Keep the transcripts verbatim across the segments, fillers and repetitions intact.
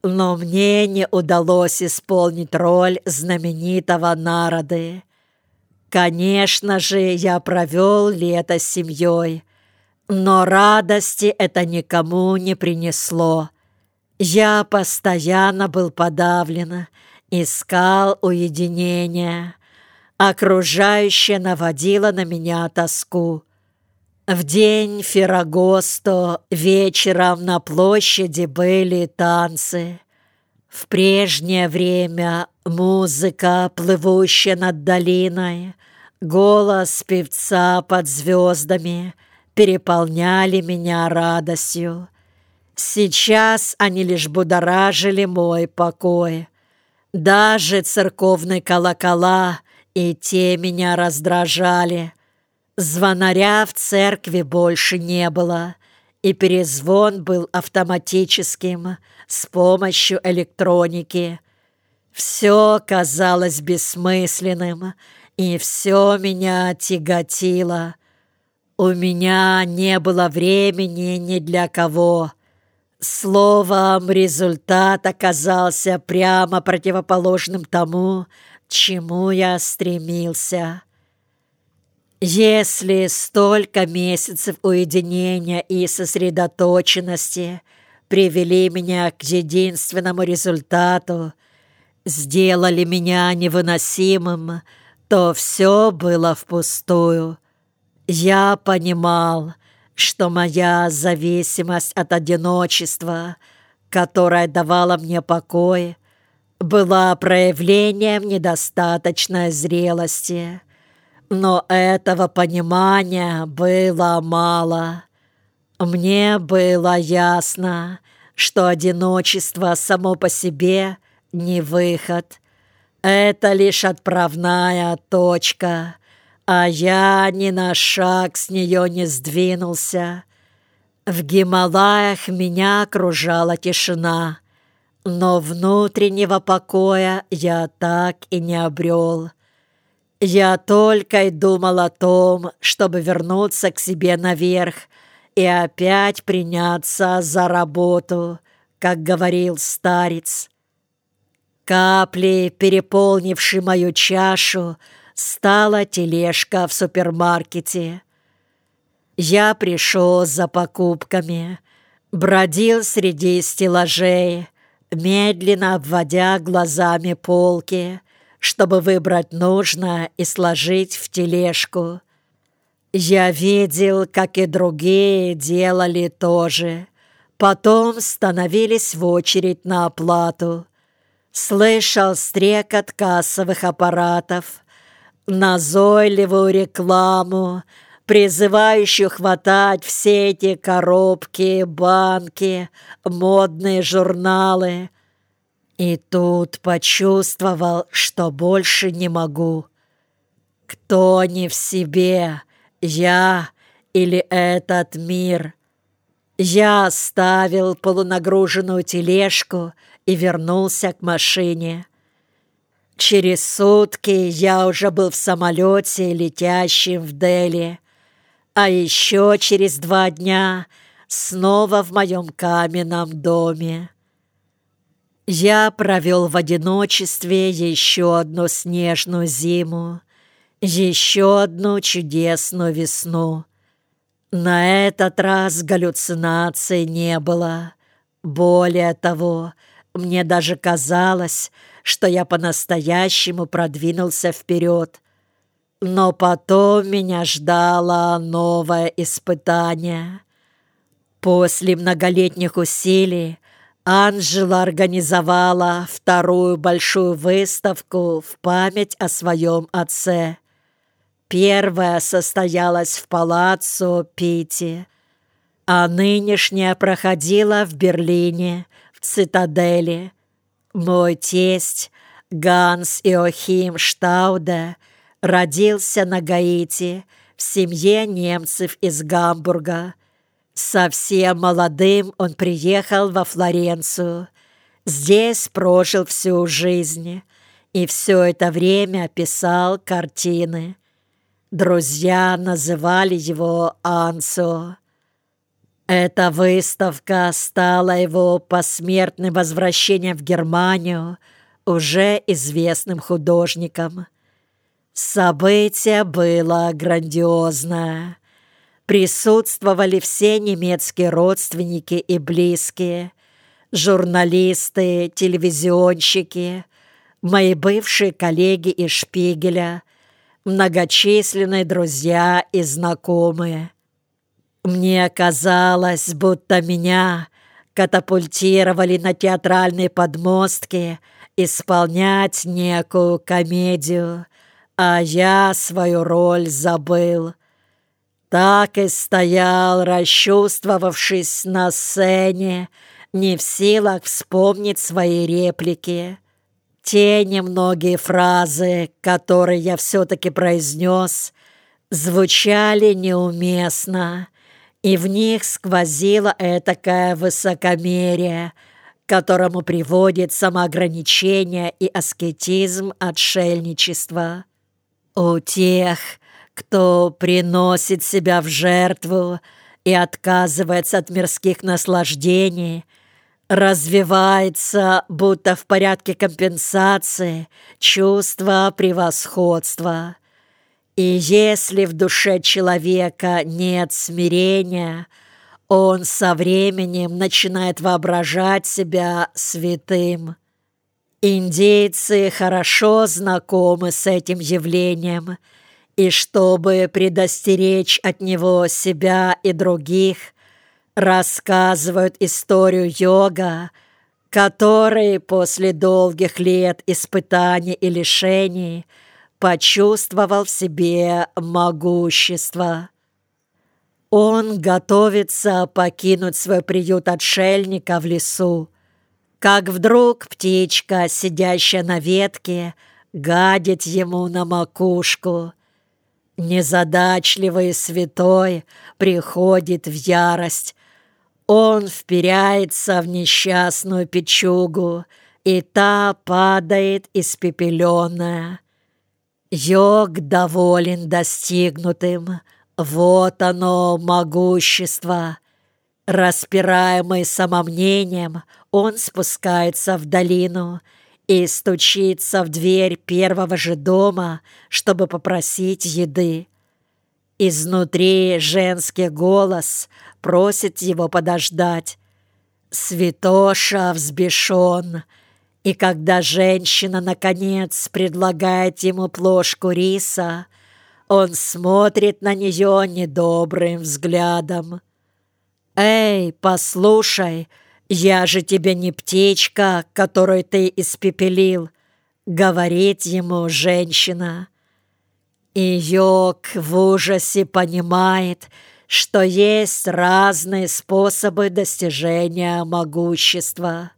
но мне не удалось исполнить роль знаменитого Нарады. Конечно же, я провел лето с семьей, но радости это никому не принесло. Я постоянно был подавлен, искал уединения. Окружающее наводило на меня тоску. В день Феррагосто вечером на площади были танцы. В прежнее время музыка, плывущая над долиной, голос певца под звездами переполняли меня радостью. Сейчас они лишь будоражили мой покой. Даже церковные колокола и те меня раздражали. Звонаря в церкви больше не было, и перезвон был автоматическим с помощью электроники. Все казалось бессмысленным, и все меня тяготило. У меня не было времени ни для кого. Словом, результат оказался прямо противоположным тому, к чему я стремился. Если столько месяцев уединения и сосредоточенности привели меня к единственному результату, сделали меня невыносимым, то все было впустую. Я понимал, что моя зависимость от одиночества, которая давала мне покой, была проявлением недостаточной зрелости. Но этого понимания было мало. Мне было ясно, что одиночество само по себе не выход. Это лишь отправная точка, а я ни на шаг с нее не сдвинулся. В Гималаях меня окружала тишина, но внутреннего покоя я так и не обрел. Я только и думал о том, чтобы вернуться к себе наверх и опять приняться за работу, как говорил старец. Каплей, переполнившей мою чашу, стала тележка в супермаркете. Я пришел за покупками, бродил среди стеллажей, медленно обводя глазами полки, чтобы выбрать нужное и сложить в тележку. Я видел, как и другие делали то же. Потом становились в очередь на оплату. Слышал стрекот кассовых аппаратов, назойливую рекламу, призывающую хватать все эти коробки, банки, модные журналы. И тут почувствовал, что больше не могу. Кто не в себе, я или этот мир? Я оставил полунагруженную тележку и вернулся к машине. Через сутки я уже был в самолете, летящем в Дели, а еще через два дня снова в моем каменном доме. Я провел в одиночестве еще одну снежную зиму, еще одну чудесную весну. На этот раз галлюцинаций не было. Более того, мне даже казалось, что я по-настоящему продвинулся вперед. Но потом меня ждало новое испытание. После многолетних усилий Анжела организовала вторую большую выставку в память о своем отце. Первая состоялась в Палаццо Питти, а нынешняя проходила в Берлине, в Цитадели. Мой тесть Ганс Иохим Штауде родился на Гаити в семье немцев из Гамбурга. Совсем молодым он приехал во Флоренцию. Здесь прожил всю жизнь и все это время писал картины. Друзья называли его Анцо. Эта выставка стала его посмертным возвращением в Германию уже известным художником. Событие было грандиозное. Присутствовали все немецкие родственники и близкие, журналисты, телевизионщики, мои бывшие коллеги из «Шпигеля», многочисленные друзья и знакомые. Мне казалось, будто меня катапультировали на театральные подмостки исполнять некую комедию, а я свою роль забыл. Так и стоял, расчувствовавшись на сцене, не в силах вспомнить свои реплики. Те немногие фразы, которые я все-таки произнес, звучали неуместно, и в них сквозило этакое высокомерие, к которому приводит самоограничение и аскетизм отшельничества. У тех, кто приносит себя в жертву и отказывается от мирских наслаждений, развивается, будто в порядке компенсации, чувство превосходства. И если в душе человека нет смирения, он со временем начинает воображать себя святым. Индейцы хорошо знакомы с этим явлением, и чтобы предостеречь от него себя и других, рассказывают историю йога, который после долгих лет испытаний и лишений почувствовал в себе могущество. Он готовится покинуть свой приют отшельника в лесу, как вдруг птичка, сидящая на ветке, гадит ему на макушку. Незадачливый святой приходит в ярость. Он вперяется в несчастную печугу, и та падает испепеленная. Йог доволен достигнутым. Вот оно, могущество. Распираемый самомнением, он спускается в долину и стучится в дверь первого же дома, чтобы попросить еды. Изнутри женский голос просит его подождать. Святоша взбешен, и когда женщина, наконец, предлагает ему плошку риса, он смотрит на нее недобрым взглядом. «Эй, послушай, я же тебе не птичка, которую ты испепелил», — говорит ему женщина. И йог в ужасе понимает, что есть разные способы достижения могущества.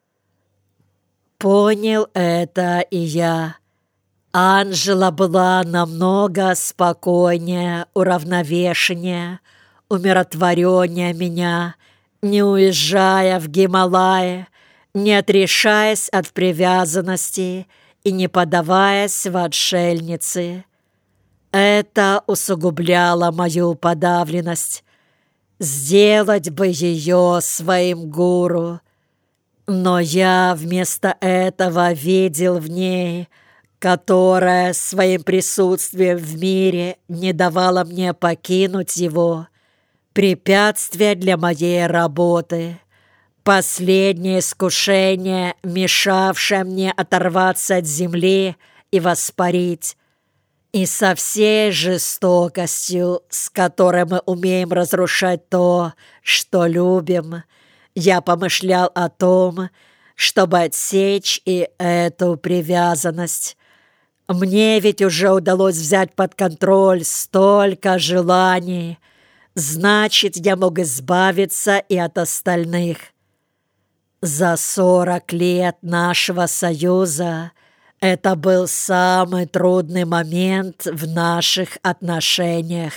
Понял это и я. Анжела была намного спокойнее, уравновешеннее, умиротвореннее меня, не уезжая в Гималаи, не отрешаясь от привязанности и не подаваясь в отшельницы. Это усугубляло мою подавленность. Сделать бы ее своим гуру. Но я вместо этого видел в ней, которая своим присутствием в мире не давала мне покинуть его, препятствие для моей работы, последнее искушение, мешавшее мне оторваться от земли и воспарить. И со всей жестокостью, с которой мы умеем разрушать то, что любим, я помышлял о том, чтобы отсечь и эту привязанность. Мне ведь уже удалось взять под контроль столько желаний, значит, я мог избавиться и от остальных. За сорок лет нашего союза это был самый трудный момент в наших отношениях.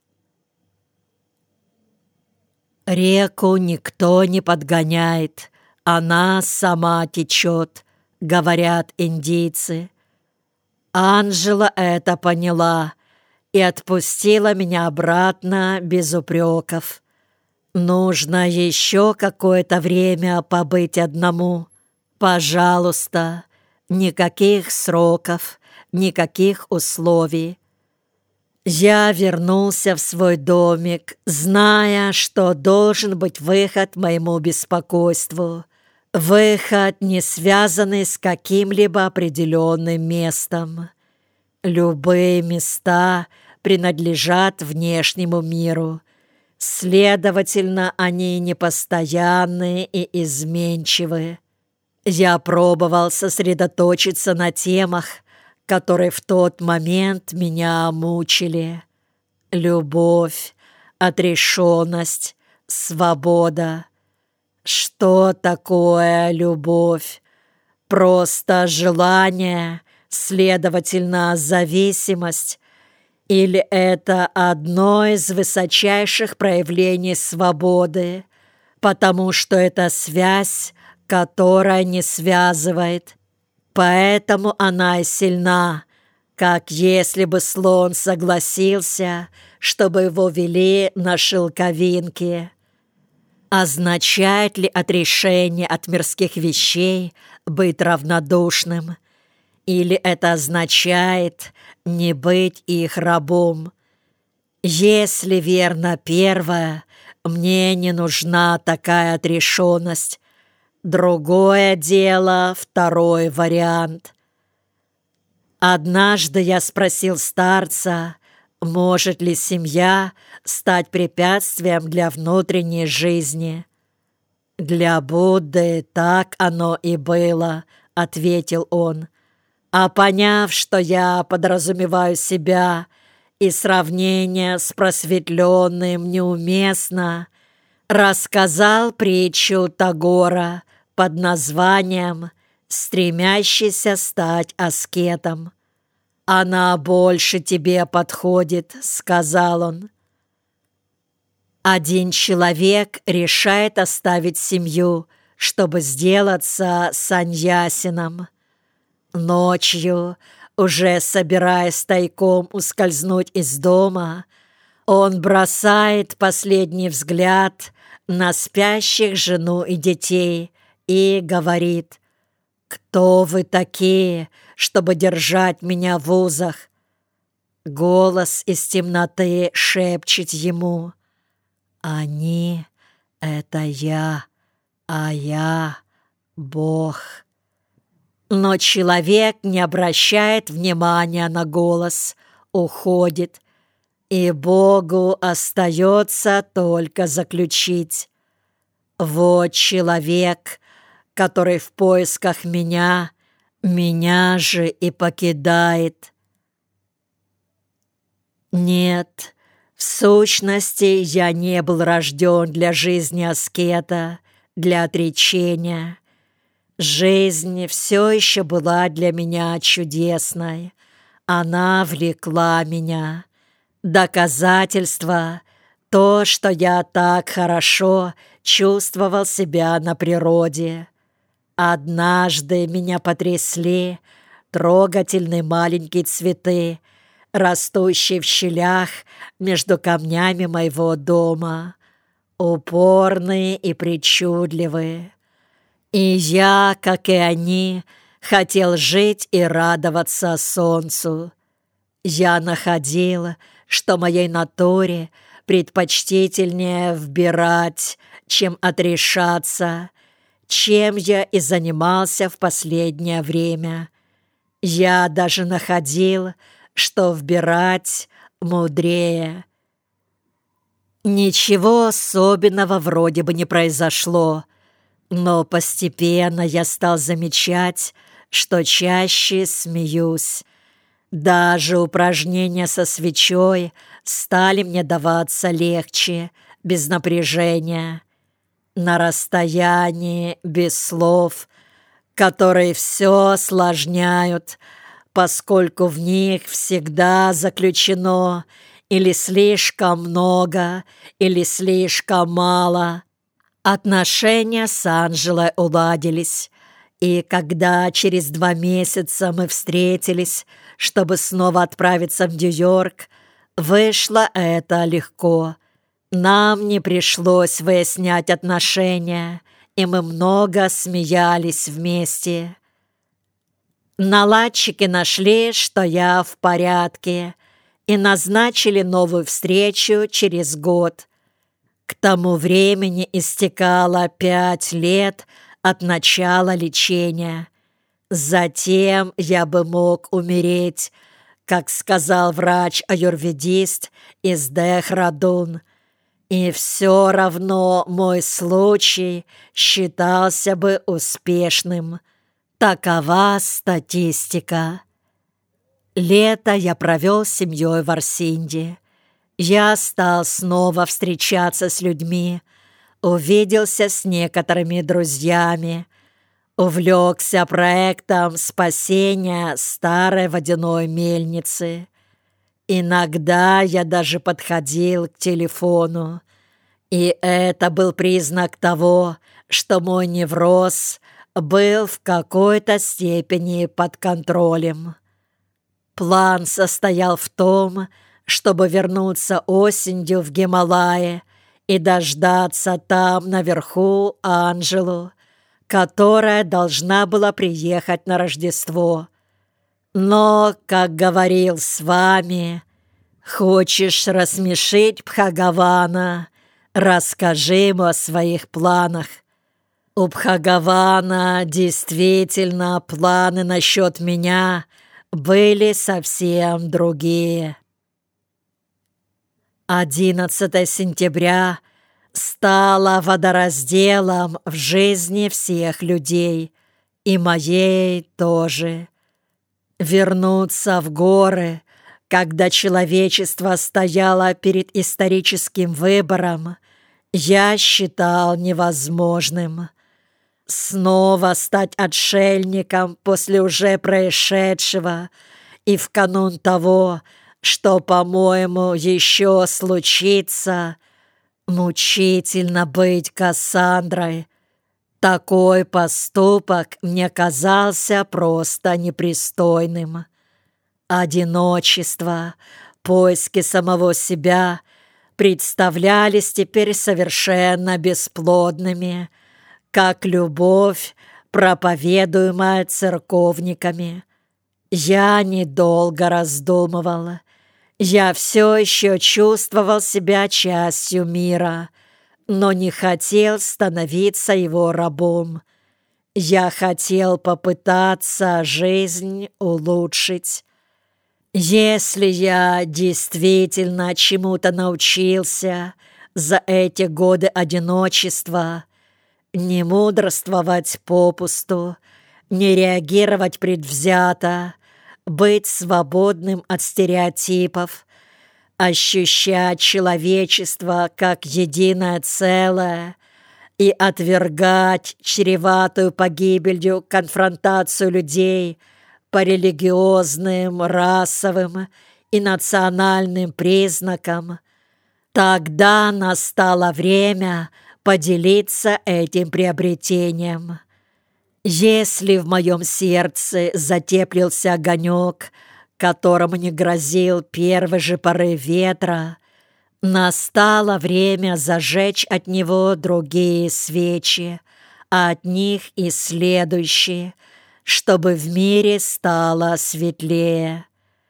Реку никто не подгоняет, она сама течет, говорят индийцы. Анжела это поняла и отпустила меня обратно без упреков. Нужно еще какое-то время побыть одному. Пожалуйста, никаких сроков, никаких условий. Я вернулся в свой домик, зная, что должен быть выход моему беспокойству. Выход, не связанный с каким-либо определенным местом. Любые места принадлежат внешнему миру. Следовательно, они непостоянны и изменчивы. Я пробовал сосредоточиться на темах, которые в тот момент меня мучили. Любовь, отрешенность, свобода. Что такое любовь? Просто желание, следовательно, зависимость. Или это одно из высочайших проявлений свободы, потому что это связь, которая не связывает. Поэтому она и сильна, как если бы слон согласился, чтобы его вели на шелковинке. Означает ли отрешение от мирских вещей быть равнодушным? Или это означает не быть их рабом? Если верно первое, мне не нужна такая отрешенность. Другое дело — второй вариант. Однажды я спросил старца, может ли семья стать препятствием для внутренней жизни. «Для Будды так оно и было», — ответил он. А поняв, что я подразумеваю себя и сравнение с просветленным неуместно, рассказал притчу Тагора под названием «Стремящийся стать аскетом». «Она больше тебе подходит», — сказал он. Один человек решает оставить семью, чтобы сделаться саньясином. Ночью, уже собираясь тайком ускользнуть из дома, он бросает последний взгляд на спящих жену и детей и говорит: «Кто вы такие, чтобы держать меня в узах?» Голос из темноты шепчет ему: «Они — это я, а я — Бог». Но человек не обращает внимания на голос, уходит, и Богу остается только заключить: «Вот человек, который в поисках меня, меня же и покидает». Нет, в сущности, я не был рожден для жизни аскета, для отречения. Жизнь все еще была для меня чудесной. Она влекла меня. Доказательство — то, что я так хорошо чувствовал себя на природе. Однажды меня потрясли трогательные маленькие цветы, растущие в щелях между камнями моего дома, упорные и причудливые. И я, как и они, хотел жить и радоваться солнцу. Я находил, что моей натуре предпочтительнее вбирать, чем отрешаться, чем я и занимался в последнее время. Я даже находил, что вбирать мудрее. Ничего особенного вроде бы не произошло, но постепенно я стал замечать, что чаще смеюсь. Даже упражнения со свечой стали мне даваться легче, без напряжения. На расстоянии, без слов, которые все осложняют, поскольку в них всегда заключено или слишком много, или слишком мало. Отношения с Анжелой уладились, и когда через два месяца мы встретились, чтобы снова отправиться в Нью-Йорк, вышло это легко. Нам не пришлось выяснять отношения, и мы много смеялись вместе. Наладчики нашли, что я в порядке, и назначили новую встречу через год. К тому времени истекало пять лет от начала лечения. Затем я бы мог умереть, как сказал врач-аюрведист из Дехрадун, и все равно мой случай считался бы успешным. Такова статистика. Лето я провел с семьей в Арсинде. Я стал снова встречаться с людьми, увиделся с некоторыми друзьями, увлекся проектом спасения старой водяной мельницы. Иногда я даже подходил к телефону, и это был признак того, что мой невроз был в какой-то степени под контролем. План состоял в том, чтобы вернуться осенью в Гималаи и дождаться там наверху Анжелу, которая должна была приехать на Рождество. Но, как говорил с вами, хочешь рассмешить Бхагавана, расскажи ему о своих планах. У Бхагавана действительно планы насчет меня были совсем другие. одиннадцатое сентября стало водоразделом в жизни всех людей, и моей тоже. Вернуться в горы, когда человечество стояло перед историческим выбором, я считал невозможным. Снова стать отшельником после уже происшедшего и в канун того, что, по-моему, еще случится, мучительно быть Кассандрой. Такой поступок мне казался просто непристойным. Одиночество, поиски самого себя представлялись теперь совершенно бесплодными, как любовь, проповедуемая церковниками. Я недолго раздумывал. Я все еще чувствовал себя частью мира, но не хотел становиться его рабом. Я хотел попытаться жизнь улучшить. Если я действительно чему-то научился за эти годы одиночества, не мудрствовать попусту, не реагировать предвзято, быть свободным от стереотипов, ощущать человечество как единое целое и отвергать чреватую погибелью конфронтацию людей по религиозным, расовым и национальным признакам, тогда настало время поделиться этим приобретением. Если в моем сердце затеплился огонек, которому не грозил первый же порыв ветра, настало время зажечь от него другие свечи, а от них и следующие, чтобы в мире стало светлее.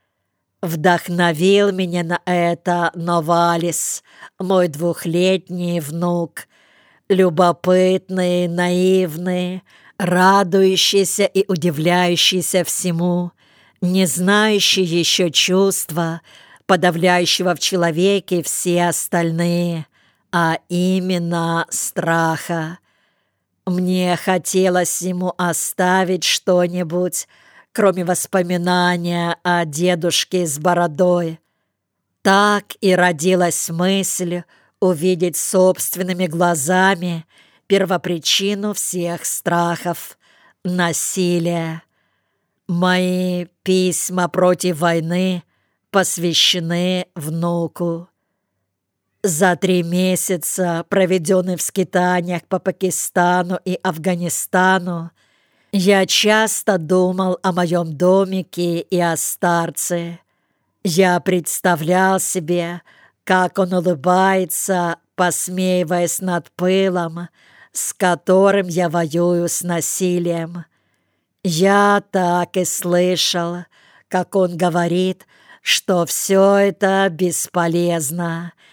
Вдохновил меня на это Новалис, мой двухлетний внук, любопытный, наивный, радующийся и удивляющийся всему, не знающий еще чувства, подавляющего в человеке все остальные, а именно страха. Мне хотелось ему оставить что-нибудь, кроме воспоминания о дедушке с бородой. Так и родилась мысль увидеть собственными глазами первопричину всех страхов — насилия. Мои письма против войны посвящены внуку. За три месяца, проведенные в скитаниях по Пакистану и Афганистану, я часто думал о моем домике и о старце. Я представлял себе, как он улыбается, посмеиваясь над пылом, с которым я воюю с насилием. Я так и слышал, как он говорит, что все это бесполезно,